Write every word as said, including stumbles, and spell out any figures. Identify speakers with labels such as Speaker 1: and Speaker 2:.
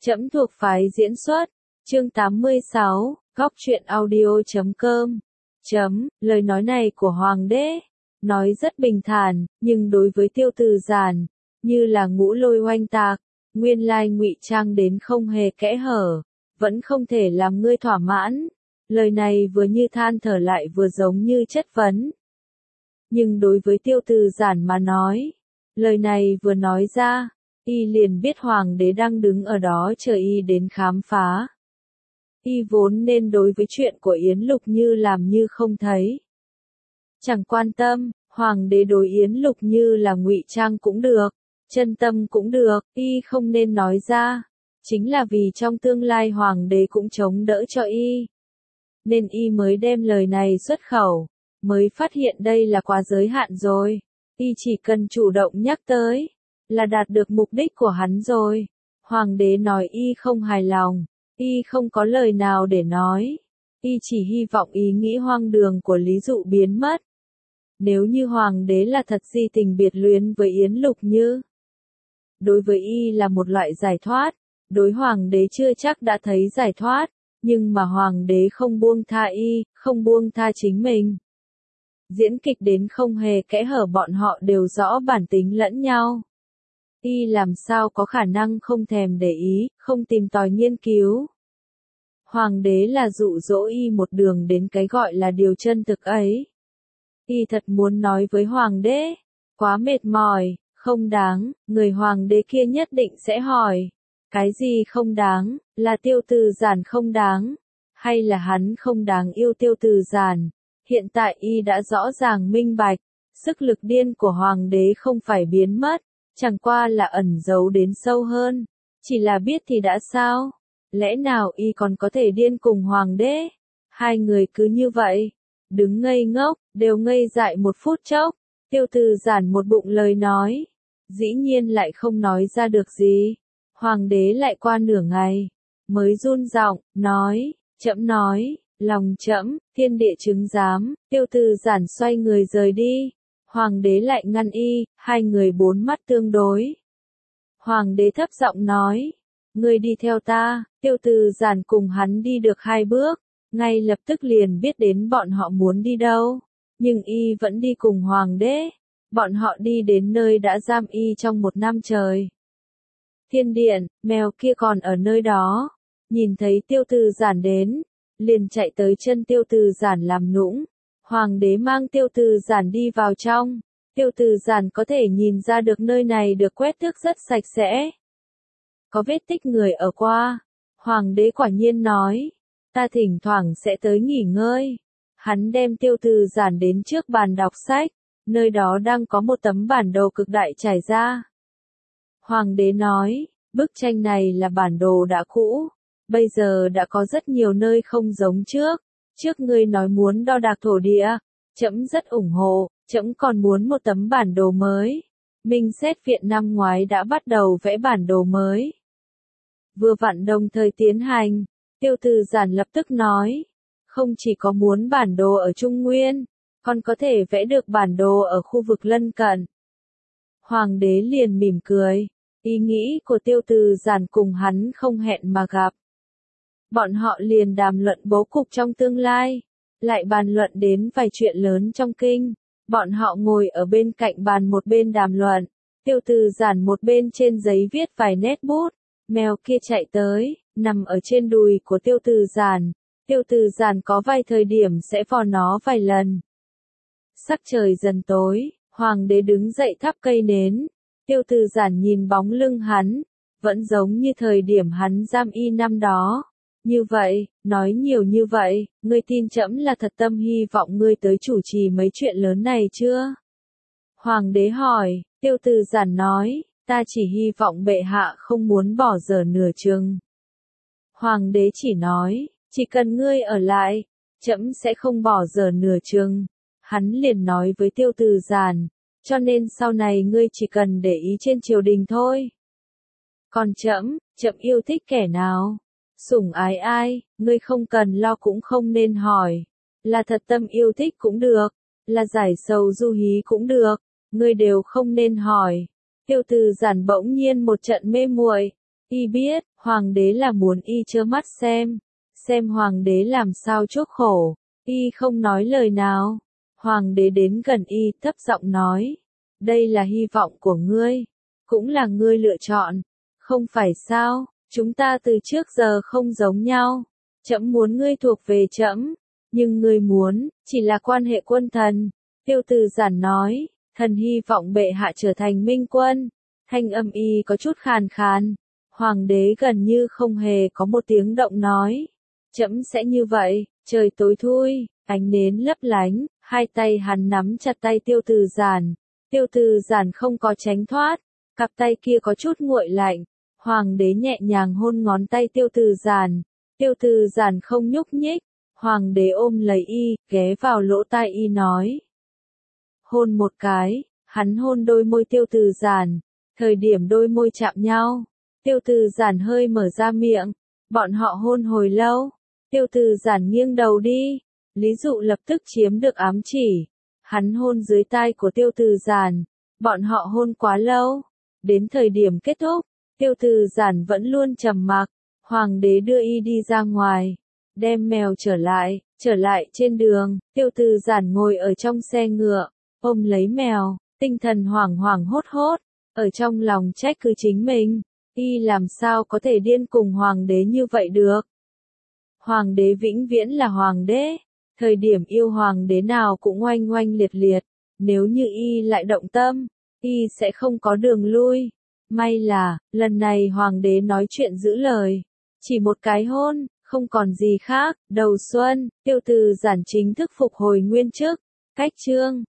Speaker 1: Trẫm thuộc phái diễn xuất. Chương tám mươi sáu, góc truyện audio chấm com. Chấm, lời nói này của hoàng đế, nói rất bình thản, nhưng đối với Tiêu Từ Giản, như là ngũ lôi oanh tạc, nguyên lai ngụy trang đến không hề kẽ hở, vẫn không thể làm ngươi thỏa mãn. Lời này vừa như than thở lại vừa giống như chất vấn. Nhưng đối với Tiêu Từ Giản mà nói, lời này vừa nói ra, y liền biết hoàng đế đang đứng ở đó chờ y đến khám phá. Y vốn nên đối với chuyện của Yến Lục Như làm như không thấy. Chẳng quan tâm, hoàng đế đối Yến Lục Như là ngụy trang cũng được, chân tâm cũng được, y không nên nói ra. Chính là vì trong tương lai hoàng đế cũng chống đỡ cho y. Nên y mới đem lời này xuất khẩu, mới phát hiện đây là quá giới hạn rồi. Y chỉ cần chủ động nhắc tới, là đạt được mục đích của hắn rồi. Hoàng đế nói y không hài lòng, y không có lời nào để nói. Y chỉ hy vọng ý nghĩ hoang đường của Lý Dụ biến mất. Nếu như hoàng đế là thật si tình biệt luyến với Yến Lục Như, đối với y là một loại giải thoát, đối hoàng đế chưa chắc đã thấy giải thoát, nhưng mà hoàng đế không buông tha y, không buông tha chính mình. Diễn kịch đến không hề kẽ hở, bọn họ đều rõ bản tính lẫn nhau. Y làm sao có khả năng không thèm để ý, không tìm tòi nghiên cứu. Hoàng đế là dụ dỗ y một đường đến cái gọi là điều chân thực ấy. Y thật muốn nói với hoàng đế, quá mệt mỏi, không đáng, người hoàng đế kia nhất định sẽ hỏi. Cái gì không đáng, là Tiêu Từ Giản không đáng, hay là hắn không đáng yêu Tiêu Từ Giản? Hiện tại y đã rõ ràng minh bạch, sức lực điên của hoàng đế không phải biến mất, chẳng qua là ẩn giấu đến sâu hơn, chỉ là biết thì đã sao? Lẽ nào y còn có thể điên cùng hoàng đế? Hai người cứ như vậy, đứng ngây ngốc, đều ngây dại một phút chốc. Tiêu Từ Giản một bụng lời nói, dĩ nhiên lại không nói ra được gì. Hoàng đế lại qua nửa ngày, mới run giọng, nói, trẫm nói, lòng trẫm, thiên địa chứng giám. Tiêu Từ Giản xoay người rời đi. Hoàng đế lại ngăn y, hai người bốn mắt tương đối. Hoàng đế thấp giọng nói, ngươi đi theo ta. Tiêu Từ Giản cùng hắn đi được hai bước, ngay lập tức liền biết đến bọn họ muốn đi đâu. Nhưng y vẫn đi cùng hoàng đế. Bọn họ đi đến nơi đã giam y trong một năm trời. Thiên điện, mèo kia còn ở nơi đó. Nhìn thấy Tiêu Từ Giản đến, liền chạy tới chân Tiêu Từ Giản làm nũng. Hoàng đế mang Tiêu Từ Giản đi vào trong. Tiêu Từ Giản có thể nhìn ra được nơi này được quét tước rất sạch sẽ. Có vết tích người ở qua. Hoàng đế quả nhiên nói, ta thỉnh thoảng sẽ tới nghỉ ngơi. Hắn đem Tiêu Từ Giản đến trước bàn đọc sách, nơi đó đang có một tấm bản đồ cực đại trải ra. Hoàng đế nói, bức tranh này là bản đồ đã cũ, bây giờ đã có rất nhiều nơi không giống trước. Trước ngươi nói muốn đo đạc thổ địa, trẫm rất ủng hộ, trẫm còn muốn một tấm bản đồ mới. Minh Xét Viện năm ngoái đã bắt đầu vẽ bản đồ mới. Vừa vặn đồng thời tiến hành, Tiêu Từ Giản lập tức nói, không chỉ có muốn bản đồ ở Trung Nguyên, còn có thể vẽ được bản đồ ở khu vực lân cận. Hoàng đế liền mỉm cười, ý nghĩ của Tiêu Từ Giản cùng hắn không hẹn mà gặp. Bọn họ liền đàm luận bố cục trong tương lai, lại bàn luận đến vài chuyện lớn trong kinh. Bọn họ ngồi ở bên cạnh bàn một bên đàm luận, Tiêu Từ Giản một bên trên giấy viết vài nét bút. Mèo kia chạy tới, nằm ở trên đùi của Tiêu Từ Giản. Tiêu Từ Giản có vài thời điểm sẽ vò nó vài lần. Sắc trời dần tối, hoàng đế đứng dậy thắp cây nến. Tiêu Từ Giản nhìn bóng lưng hắn, vẫn giống như thời điểm hắn giam y năm đó. Như vậy, nói nhiều như vậy, ngươi tin trẫm là thật tâm hy vọng ngươi tới chủ trì mấy chuyện lớn này chưa? Hoàng đế hỏi. Tiêu Từ Giản nói, ta chỉ hy vọng bệ hạ không muốn bỏ dở nửa chừng. Hoàng đế chỉ nói, chỉ cần ngươi ở lại, trẫm sẽ không bỏ dở nửa chừng. Hắn liền nói với Tiêu Từ Giản, cho nên sau này ngươi chỉ cần để ý trên triều đình thôi. Còn trẫm, trẫm yêu thích kẻ nào? Sủng ái ai, ngươi không cần lo cũng không nên hỏi. Là thật tâm yêu thích cũng được, là giải sầu du hí cũng được, ngươi đều không nên hỏi. Tiêu Từ Giản bỗng nhiên một trận mê muội, y biết, Hoàng đế là muốn y trơ mắt xem, xem hoàng đế làm sao chuốc khổ, y không nói lời nào. Hoàng đế đến gần y thấp giọng nói, đây là hy vọng của ngươi, cũng là ngươi lựa chọn, không phải sao, chúng ta từ trước giờ không giống nhau, trẫm muốn ngươi thuộc về trẫm, nhưng ngươi muốn, chỉ là quan hệ quân thần. Tiêu Từ Giản nói, thần hy vọng bệ hạ trở thành minh quân, thanh âm y có chút khàn khàn. Hoàng đế gần như không hề có một tiếng động nói, trẫm sẽ như vậy. Trời tối thui, ánh nến lấp lánh, hai tay hắn nắm chặt tay Tiêu Từ Giản. Tiêu Từ Giản không có tránh thoát, cặp tay kia có chút nguội lạnh. Hoàng đế nhẹ nhàng hôn ngón tay Tiêu Từ Giản. Tiêu Từ Giản không nhúc nhích. Hoàng đế ôm lấy y, ghé vào lỗ tai y nói. Hôn một cái, hắn hôn đôi môi Tiêu Từ Giản. Thời điểm đôi môi chạm nhau, Tiêu Từ Giản hơi mở ra miệng. Bọn họ hôn hồi lâu. Tiêu Từ Giản nghiêng đầu đi. Lý Dụ lập tức chiếm được ám chỉ. Hắn hôn dưới tai của Tiêu Từ Giản. Bọn họ hôn quá lâu. Đến thời điểm kết thúc, Tiêu Từ Giản vẫn luôn trầm mặc. Hoàng đế đưa y đi ra ngoài, đem mèo trở lại, trở lại trên đường. Tiêu Từ Giản ngồi ở trong xe ngựa, ôm lấy mèo, tinh thần hoảng hoảng hốt hốt, ở trong lòng trách cứ chính mình. Y làm sao có thể điên cùng hoàng đế như vậy được? Hoàng đế vĩnh viễn là hoàng đế, thời điểm yêu hoàng đế nào cũng oanh oanh liệt liệt, nếu như y lại động tâm, y sẽ không có đường lui. May là, lần này hoàng đế nói chuyện giữ lời, chỉ một cái hôn, không còn gì khác. Đầu xuân, Tiêu Từ Giản chính thức phục hồi nguyên chức, cách chương